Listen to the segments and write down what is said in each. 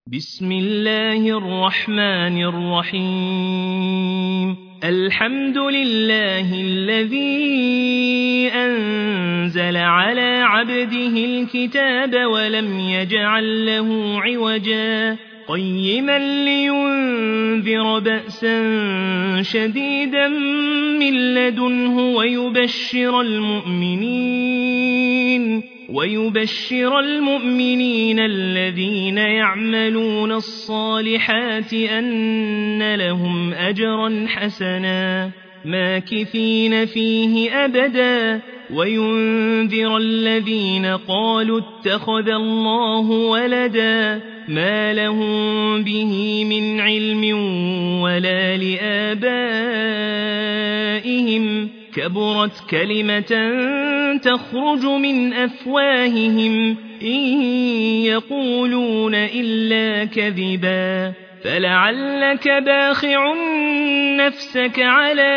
بسم الله الرحمن الرحيم الحمد لله الذي أنزل على عبده الكتاب ولم يجعل له عوجا قيما لينذر بأسا شديدا من لدنه ويبشر المؤمنين الذين يعملون الصالحات أن لهم أجرا حسنا ماكثين فيه أبدا وينذر الذين قالوا اتخذ الله ولدا ما لهم به من علم ولا لآبائهم كبرت كلمة تخرج من أفواههم إن يقولون إلا كذبا فلعلك باخع نفسك على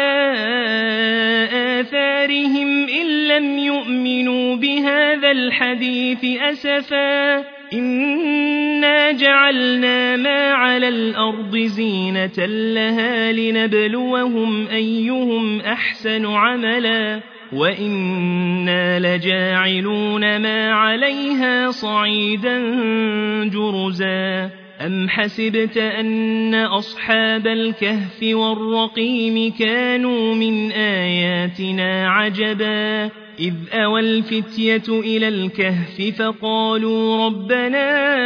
آثارهم إن لم يؤمنوا بهذا الحديث أسفا إنا جعلنا ما على الأرض زينة لها لنبلوهم أيهم أحسن عملا وإنا لجاعلون ما عليها صعيدا جرزا أم حسبت أن أصحاب الكهف والرقيم كانوا من آياتنا عجبا إذ أوى الفتية إلى الكهف فقالوا ربنا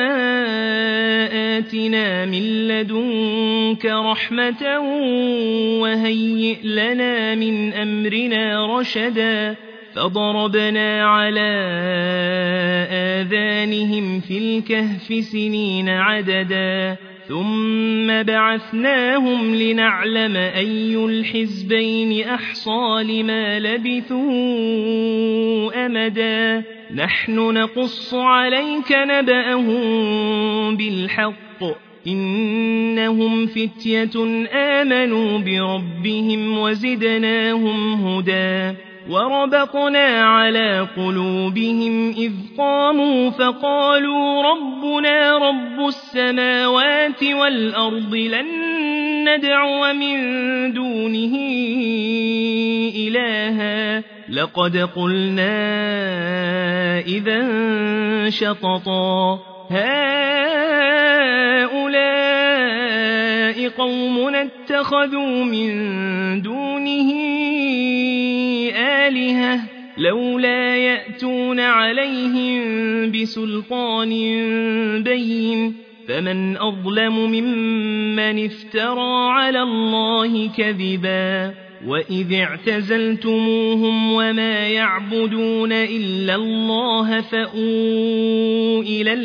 آتنا من لدنك رحمة وهيئ لنا من أمرنا رشدا فضربنا على آذانهم في الكهف سنين عددا ثم بعثناهم لنعلم أي الحزبين أحصى لما لبثوا أمدا نحن نقص عليك نبأهم بالحق إنهم فتية آمنوا بربهم وزدناهم هدى وربطنا على قلوبهم إذ قاموا فقالوا ربنا رب السماوات والأرض لن ندعو من دونه إلها لقد قلنا إذا شططا هؤلاء قومنا اتخذوا من دونه آلهة لولا يأتون عليهم بسلطان بين فمن أظلم ممن افترى على الله كذبا وإذ اعتزلتموهم وما يعبدون إلا الله فأووا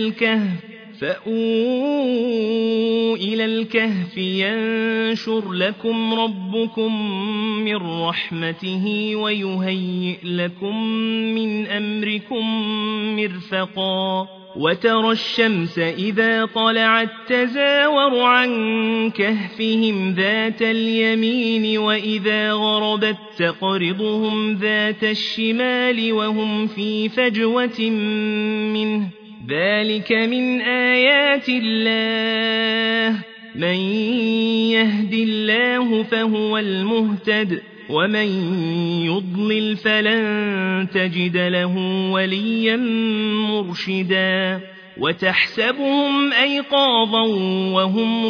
إلى الكهف ينشر لكم ربكم من رحمته ويهيئ لكم من أمركم مرفقا وترى الشمس إذا طلعت تزاور عن كهفهم ذات اليمين وإذا غربت تقرضهم ذات الشمال وهم في فجوة منه ذلك من آيات الله من يهد الله فهو المهتد ومن يضلل فلن تجد له وليا مرشدا وتحسبهم أيقاظا وهم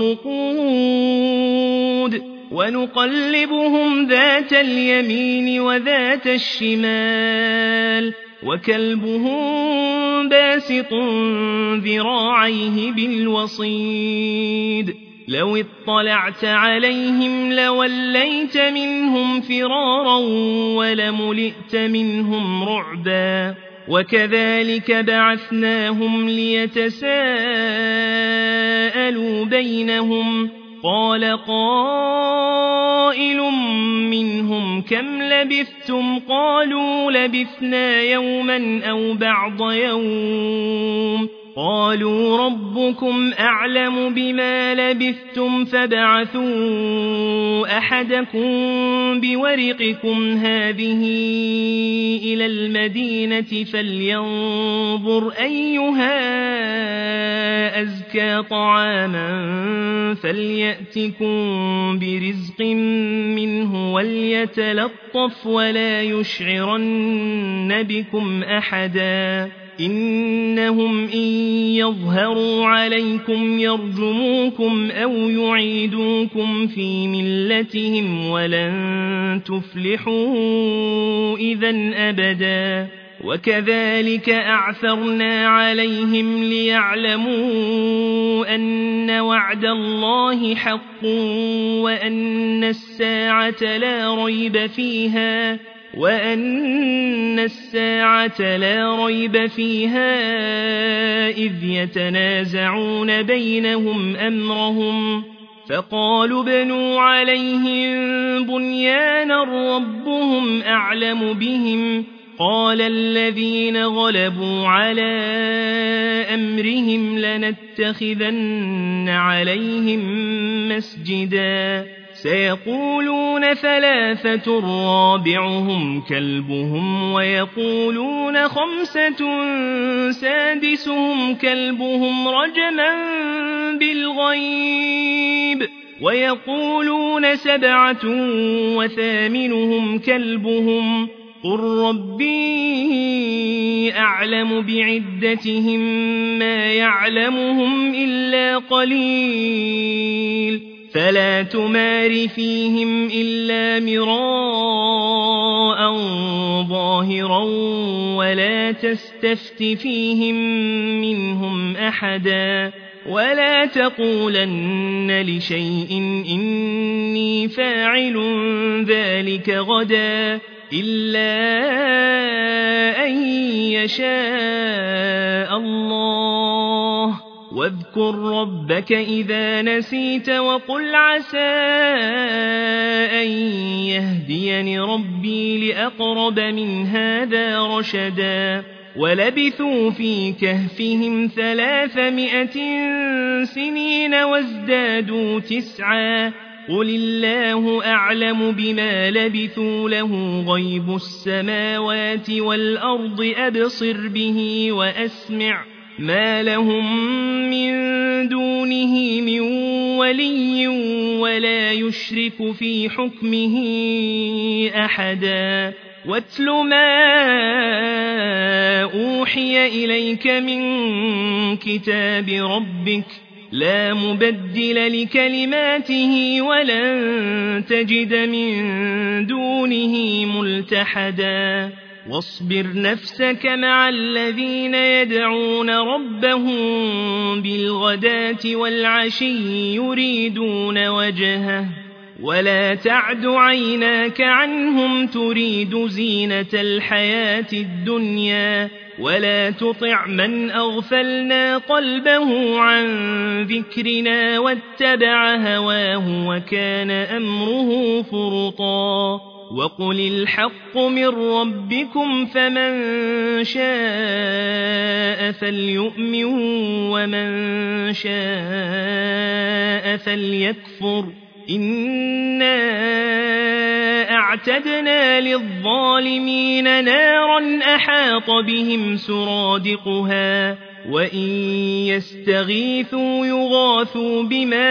رقود ونقلبهم ذات اليمين وذات الشمال وكلبهم باسط ذراعيه بالوصيد لو اطلعت عليهم لوليت منهم فرارا ولملئت منهم رعبا وكذلك بعثناهم ليتساءلوا بينهم قال قائل منهم كم لبثتم قالوا لبثنا يوما أو بعض يوم قالوا ربكم أعلم بما لبثتم فابعثوا أحدكم بورقكم هذه إلى المدينة فلينظر أيها أزكى طعاما فليأتكم برزق منه وليتلطف ولا يشعرن بكم أحدا إنهم إن يظهروا عليكم يرجموكم أو يعيدوكم في ملتهم ولن تفلحوا إذا أبدا وكذلك أعثرنا عليهم ليعلموا أن وعد الله حق وأن الساعة لا ريب فيها إذ يتنازعون بينهم أمرهم فقالوا ابنوا عليهم بنيانا ربهم أعلم بهم قال الذين غلبوا على أمرهم لنتخذن عليهم مسجدا سيقولون ثلاثة رابعهم كلبهم ويقولون خمسة سادسهم كلبهم رجما بالغيب ويقولون سبعة وثامنهم كلبهم قل ربي أعلم بعدتهم ما يعلمهم إلا قليل فلا تمار فيهم إلا مراء ظاهرا ولا تستفت فيهم منهم أحدا ولا تقولن لشيء إني فاعل ذلك غدا إلا أن يشاء الله واذكر ربك إذا نسيت وقل عسى أن يهديني ربي لأقرب من هذا رشدا ولبثوا في كهفهم 300 سنين وازدادوا 9 قل الله أعلم بما لبثوا له غيب السماوات والأرض أبصر به وأسمع ما لهم من دونه من ولي ولا يشرك في حكمه أحدا واتل ما أوحي إليك من كتاب ربك لا مبدل لكلماته ولن تجد من دونه ملتحدا واصبر نفسك مع الذين يدعون ربهم بالغداة والعشي يريدون وجهه ولا تعد عيناك عنهم تريد زينة الحياة الدنيا ولا تطع من أغفلنا قلبه عن ذكرنا واتبع هواه وكان أمره فرطا وقل الحق من ربكم فمن شاء فليؤمن ومن شاء فليكفر إنا أعتدنا للظالمين نارا أحاط بهم سرادقها وإن يستغيثوا يغاثوا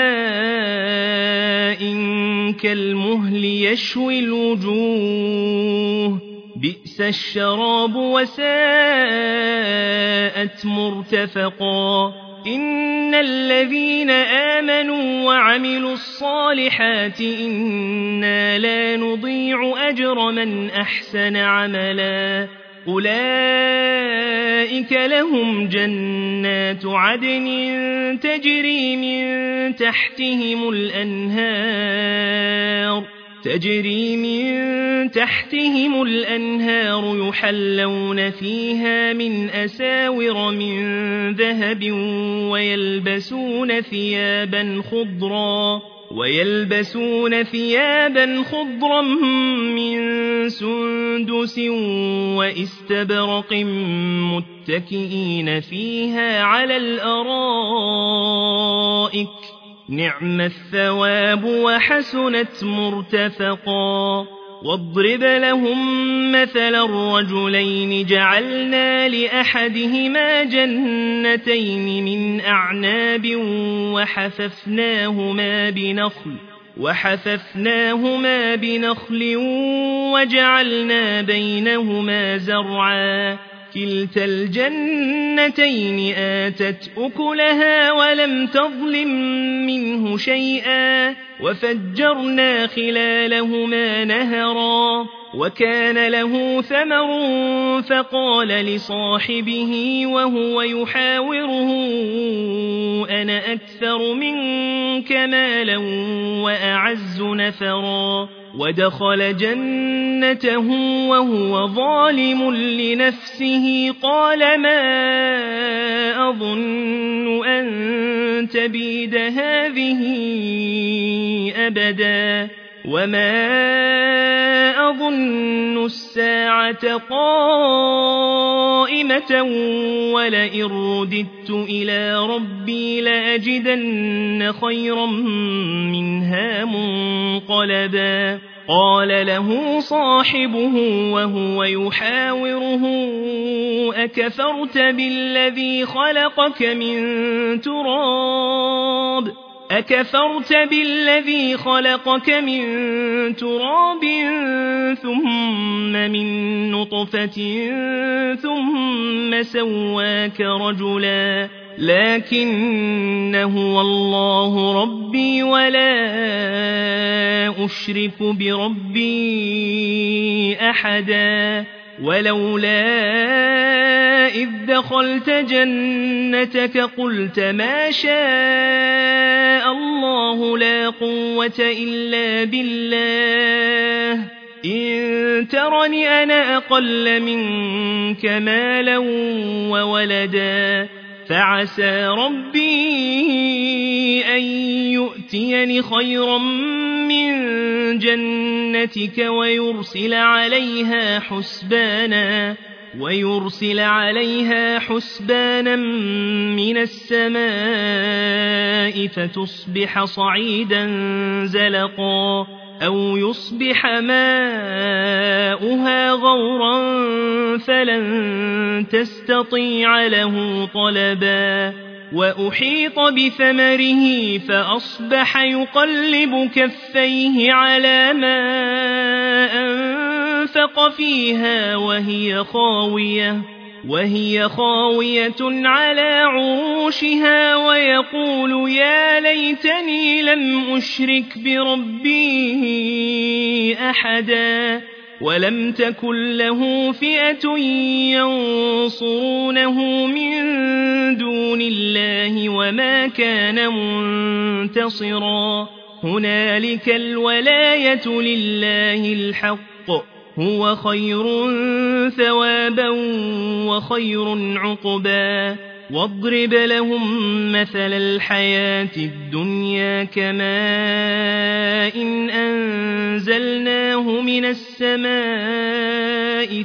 بماء كالمهل يشوي الوجوه بئس الشراب وساءت مرتفقا إن الذين آمنوا وعملوا الصالحات إنا لا نضيع أجر من أحسن عملا أولئك لهم جنات عدن تجري من تحتهم الأنهار يحلون فيها من أساور من ذهب ويلبسون ثيابا خضرا ويلبسون ثيابا خضرا من سندس واستبرق متكئين فيها على الأرائك نعم الثواب وحسنت مرتفقا واضرب لهم مثل الرجلين جعلنا لأحدهما جنتين من أعناب وحففناهما بنخل وجعلنا بينهما زرعا كلتا الجنتين آتت أكلها ولم تظلم منه شيئا وفجرنا خلالهما نهرا وكان له ثمر فقال لصاحبه وهو يحاوره أنا أكثر منك مالا وأعز نفرا ودخل جنته وهو ظالم لنفسه قال ما أظن أن تبيد هذه أبدا وما أظن الساعة قائمة ولئن رددت إلى ربي لأجدن خيرا منها منقلبا قال له صاحبه وهو يحاوره أكفرت بالذي خلقك من تراب ثم من نطفة ثم سواك رجلا لكن هو الله ربي ولا أشرك بربي أحدا ولولا إذ دخلت جنتك قلت ما شاء الله لا قوة إلا بالله إن ترني أنا أقل منك مالا وولدا فعسى ربي أن يؤتيني خيرا من جنتك ويرسل عليها حسبانا من السماء فتصبح صعيدا زلقا أو يصبح ماؤها غورا فلن تستطيع له طلبا وأحيط بثمره فأصبح يقلب كفيه على ما أنفق فيها وهي خاوية على عروشها ويقول يا ليتني لم أشرك بربي أحدا ولم تكن له فئة ينصرونه من دون الله وما كان منتصرا هنالك الولاية لله الحق هو خير ثوابا وخير عقبا واضرب لهم مثل الحياة الدنيا كماء أنزلناه من السماء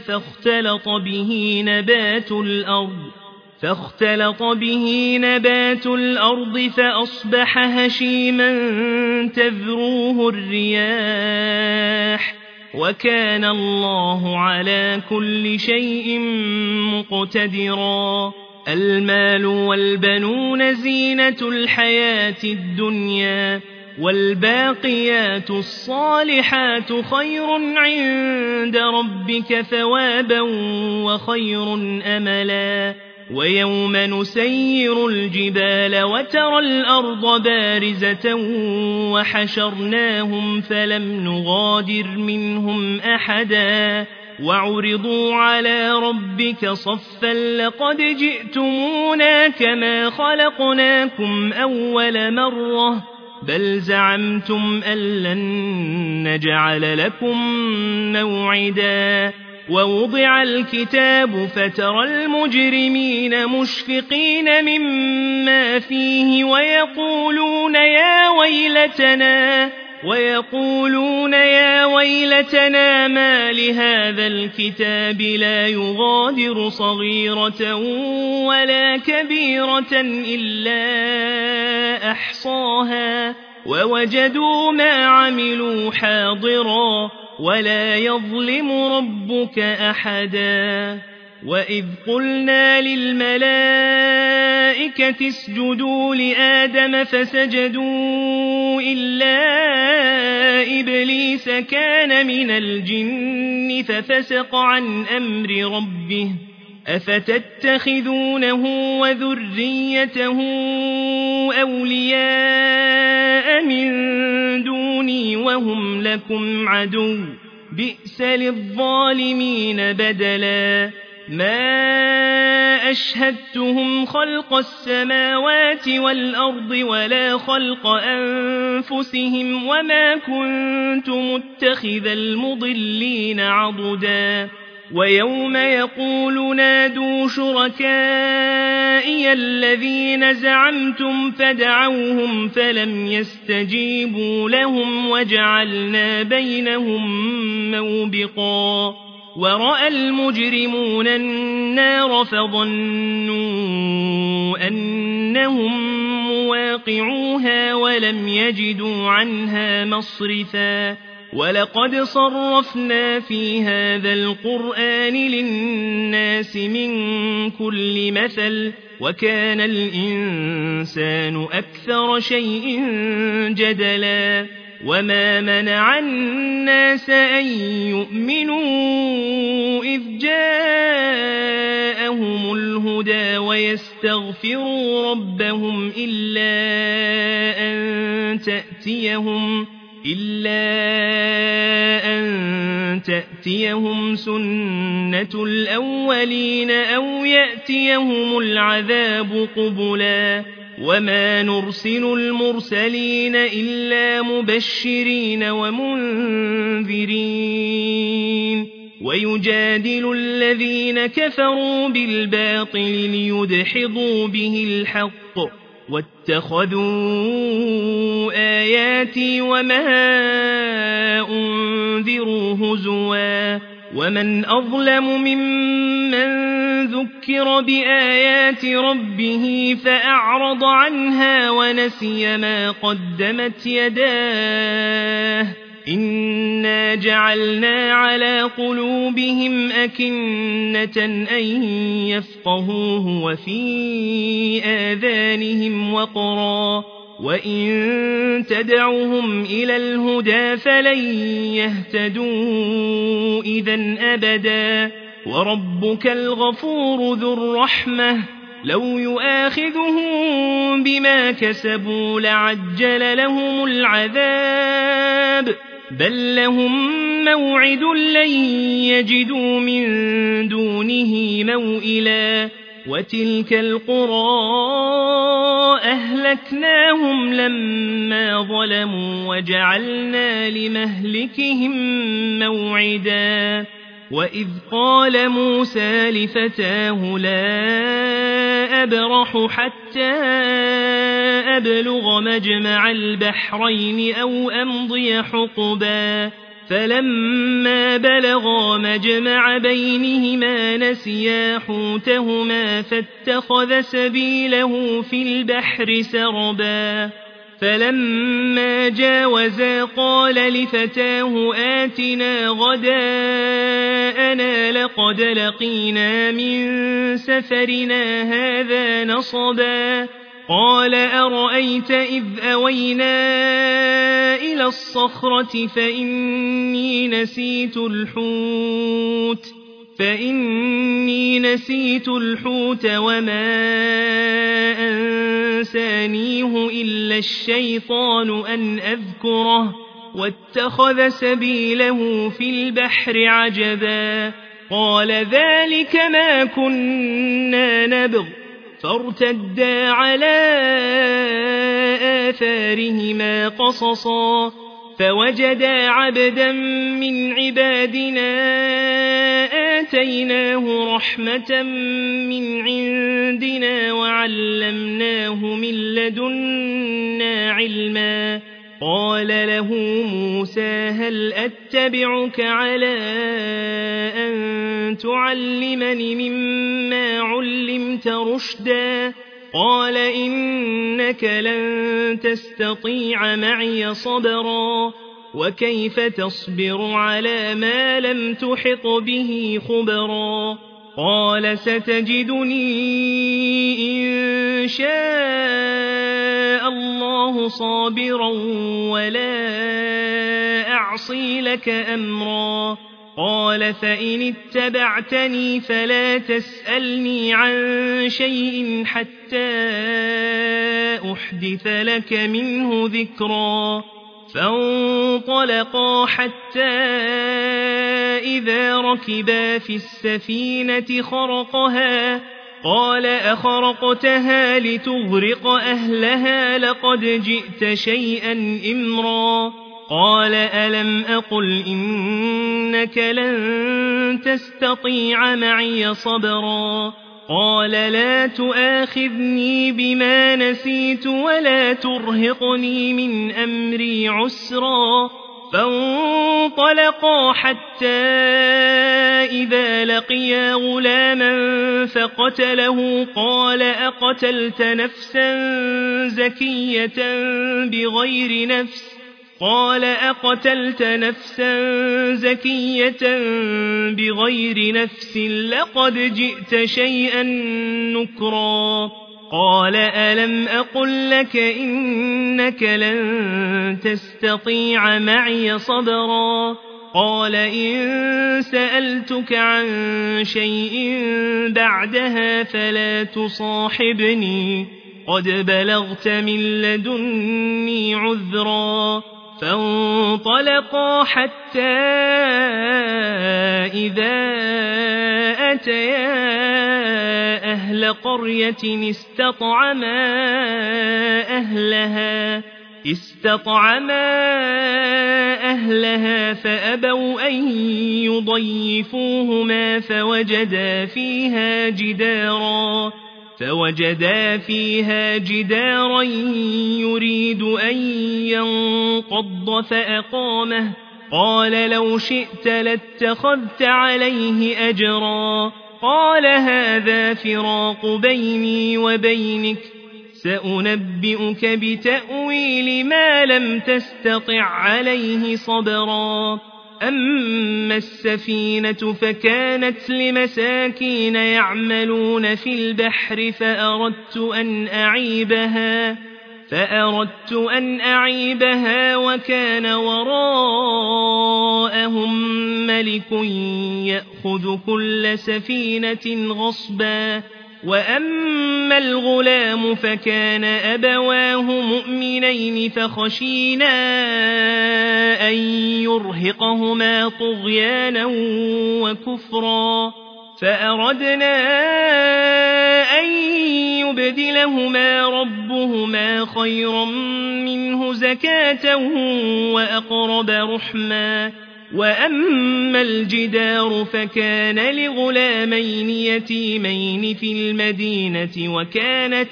فاختلط به نبات الأرض فأصبح هشيما تذروه الرياح وكان الله على كل شيء مقتدرا المال والبنون زينة الحياة الدنيا والباقيات الصالحات خير عند ربك ثوابا وخير أملا ويوم نسير الجبال وترى الأرض بارزة وحشرناهم فلم نغادر منهم أحدا وعرضوا على ربك صفا لقد جئتمونا كما خلقناكم أول مرة بل زعمتم أن لن نجعل لكم موعدا ووضع الكتاب فترى المجرمين مشفقين مما فيه ويقولون يا ويلتنا ما لهذا الكتاب لا يغادر صغيرة ولا كبيرة إلا أحصاها ووجدوا ما عملوا حاضرا ولا يظلم ربك أحدا. وإذ قلنا للملائكة اسجدوا لآدم فسجدوا إلا إبليس كان من الجن ففسق عن أمر ربه أفتتخذونه وذريته أولياء من دوني وهم لكم عدو بئس للظالمين بدلا. ما أشهدتهم خلق السماوات والأرض ولا خلق أنفسهم وما كنت متخذ المضلين عضدا. ويوم يقول نادوا شركائي الذين زعمتم فدعوهم فلم يستجيبوا لهم وجعلنا بينهم موبقا. ورأى المجرمون النار فظنوا أنهم مواقعوها ولم يجدوا عنها مصرفا. ولقد صرفنا في هذا القرآن للناس من كل مثل وكان الإنسان أكثر شيء جدلا. وما منع الناس أن يؤمنوا إذ جاءهم الهدى ويستغفروا ربهم إلا أن تأتيهم سنة الأولين أو يأتيهم العذاب قبلا. وما نرسل المرسلين إلا مبشرين ومنذرين ويجادل الذين كفروا بالباطل ليدحضوا به الحق واتخذوا آياتي وما أنذروا هزوا. ومن أظلم ممن ذكر بآيات ربه فأعرض عنها ونسي ما قدمت يداه إنا جعلنا على قلوبهم أكنة أن يفقهوه وفي آذانهم وقرا وإن تدعوهم إلى الهدى فلن يهتدوا إذا أبدا. وربك الغفور ذو الرحمة لو يؤاخذهم بما كسبوا لعجل لهم العذاب بل لهم موعد لن يجدوا من دونه موئلا. وتلك القرى أهلكناهم لما ظلموا وجعلنا لمهلكهم موعدا. وإذ قال موسى لفتاه لا أبرح حتى أبلغ مجمع البحرين أو أمضي حقبا. فلما بلغا مجمع بينهما نسيا حوتهما فاتخذ سبيله في البحر سربا. فلما جاوزا قال لفتاه آتنا غداءنا لقد لقينا من سفرنا هذا نصبا. قال أرأيت إذ أوينا إلى الصخرة فإني نسيت الحوت وما أنسانيه إلا الشيطان أن أذكره واتخذ سبيله في البحر عجبا. قال ذلك ما كنا نبغ فارتدا على آثارهما قصصا. فوجدا عبدا من عبادنا آتيناه رحمة من عندنا وعلمناه من لدنا علما قال له موسى هل أتبعك على أن تعلمني مما علمت رشدا قال إنك لن تستطيع معي صبرا وكيف تصبر على ما لم تحط به خبرا قال ستجدني إن شاء الله صابرا ولا أعصي لك أمرا قال فإن اتبعتني فلا تسألني عن شيء حتى أحدث لك منه ذكرا فانطلقا حتى إذا ركبا في السفينة خرقها قال أخرقتها لتغرق أهلها لقد جئت شيئا إمرا قال ألم أقل إنك لن تستطيع معي صبرا قال لا تؤاخذني بما نسيت ولا ترهقني من أمري عسرا فانطلقا حتى إذا لقيا غلاما فقتله قال أقتلت نفسا زكية بغير نفس قال أقتلت نفسا زكية بغير نفس لقد جئت شيئا نكرا قال ألم أقل لك إنك لن تستطيع معي صبرا قال إن سألتك عن شيء بعدها فلا تصاحبني قد بلغت من لدني عذرا فانطلقا حتى إذا أتيا أهل قرية استطعما أهلها فأبوا أن يضيفوهما فوجدا فيها جدارا يريد أن ينقض فأقامه قال لو شئت لاتخذت عليه أجرا قال هذا فراق بيني وبينك سأنبئك بتأويل ما لم تستطع عليه صبرا أما السفينة فكانت لمساكين يعملون في البحر فأردت أن أعيبها وكان وراءهم ملك يأخذ كل سفينة غصبا وأما الغلام فكان أبواه مؤمنين فخشينا أن يرهقهما طغيانا وكفرا فأردنا أن يبدلهما ربهما خيرا منه زكاة وأقرب رحما وأما الجدار فكان لغلامين يتيمين في المدينة وكان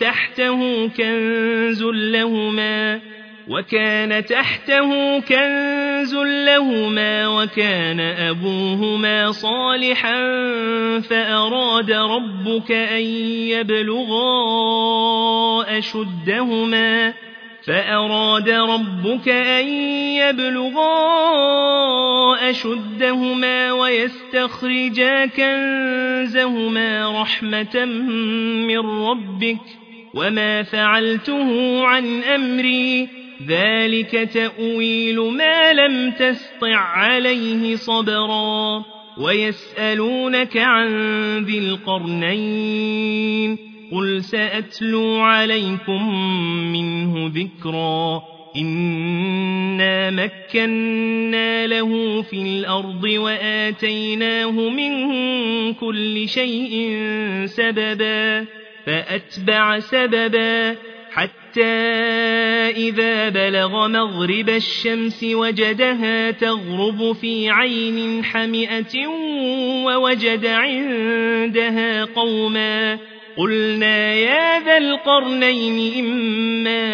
تحته كنز لهما وكان أبوهما صالحا فأراد ربك أن يبلغا أشدهما ويستخرجا كنزهما رحمة من ربك وما فعلته عن أمري ذلك تأويل ما لم تسطع عليه صبرا ويسألونك عن ذي القرنين قل سأتلو عليكم منه ذكرا إنا مكنا له في الأرض وآتيناه من كل شيء سببا فأتبع سببا حتى إذا بلغ مغرب الشمس وجدها تغرب في عين حمئة ووجد عندها قوما قلنا يا ذا القرنين إما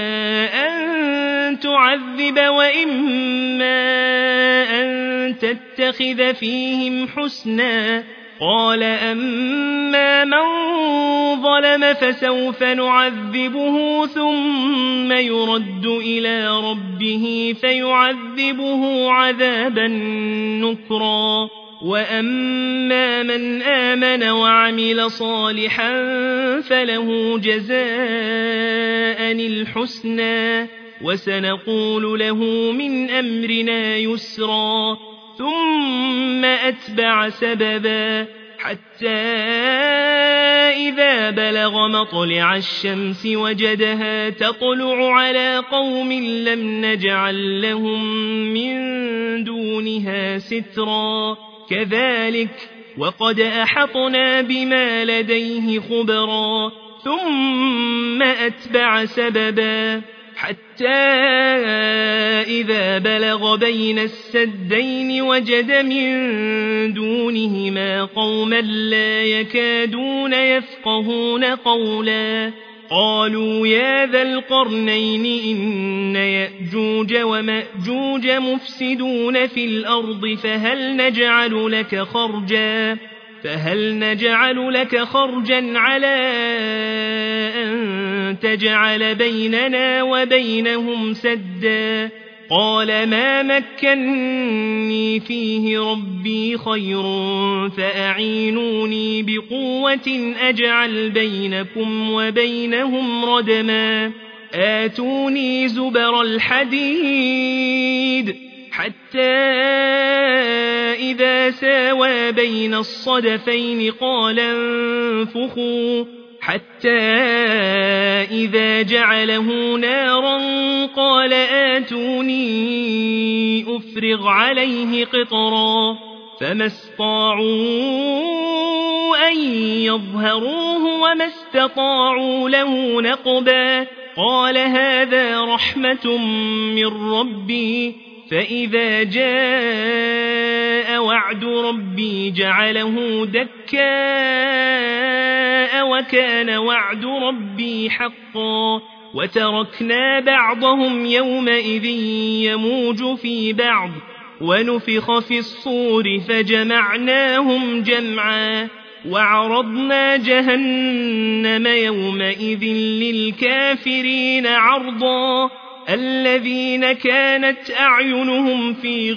أن تعذب وإما أن تتخذ فيهم حسنا قال أما من ظلم فسوف نعذبه ثم يرد إلى ربه فيعذبه عذابا نكرا وأما من آمن وعمل صالحا فله جزاء الحسنى وسنقول له من أمرنا يسرا ثم أتبع سببا حتى إذا بلغ مطلع الشمس وجدها تطلع على قوم لم نجعل لهم من دونها سترا كذلك وقد أحطنا بما لديه خبرا ثم أتبع سببا حتى إذا بلغ بين السدين وجد من دونهما قوما لا يكادون يفقهون قولا قالوا يا ذا القرنين إن يأجوج ومأجوج مفسدون في الأرض فهل نجعل لك خرجا على أن تجعل بيننا وبينهم سدا قال ما مكنني فيه ربي خير فأعينوني بقوة أجعل بينكم وبينهم ردما آتوني زبر الحديد حتى إذا ساوى بين الصدفين قال انفخوا حتى إذا جعله نارا قال آتوني أفرغ عليه قطرا فما استطاعوا أن يظهروه وما استطاعوا له نقبا قال هذا رحمة من ربي فإذا جاء وعد ربي جعله دكاء وكان وعد ربي حقا وتركنا بعضهم يومئذ يموج في بعض ونفخ في الصور فجمعناهم جمعا وعرضنا جهنم يومئذ للكافرين عرضا الذين كانت أعينهم في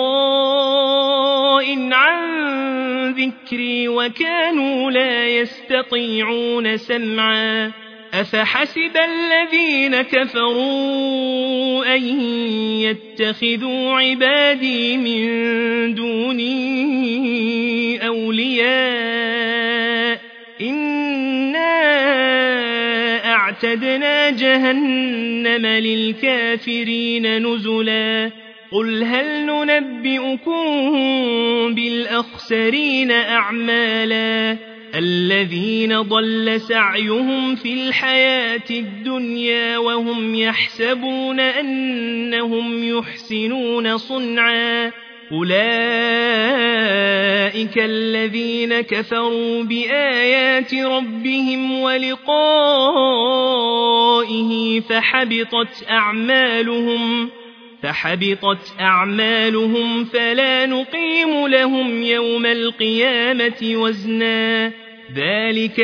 غطاء عن ذكري وكانوا لا يستطيعون سمعا أفحسب الذين كفروا أن يتخذوا عبادي من دوني أولياء إنا أعتدنا جهنم للكافرين نزلا قل هل ننبئكم بالأخسرين أعمالا الذين ضل سعيهم في الحياة الدنيا وهم يحسبون أنهم يحسنون صنعا أولئك الذين كفروا بآيات ربهم ولقائه فحبطت أعمالهم فلا نقيم لهم يوم القيامة وزنا ذلك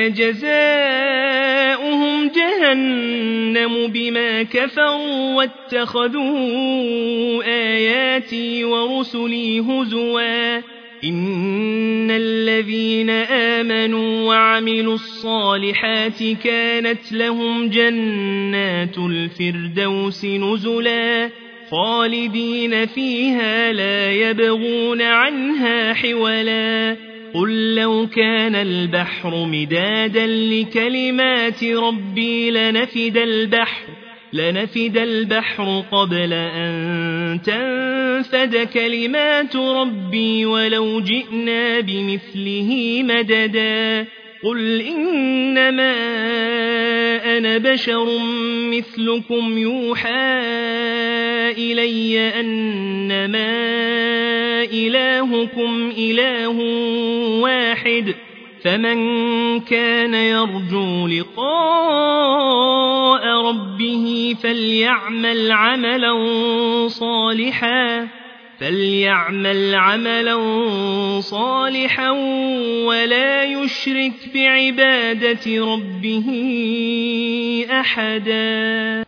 جزاؤهم جهنم بما كفروا واتخذوا آياتي ورسلي هزوا إن الذين آمنوا وعملوا الصالحات كانت لهم جنات الفردوس نزلا خالدين فيها لا يبغون عنها حولا قل لو كان البحر مدادا لكلمات ربي لنفد البحر قبل أن تنفد كلمات ربي ولو جئنا بمثله مددا قل إنما أنا بشر مثلكم يوحى إلي أنما إلهكم إله واحد فمن كان يرجو لقاء ربه فليعمل عملا صالحا ولا يشرك بعبادة ربه أحدا.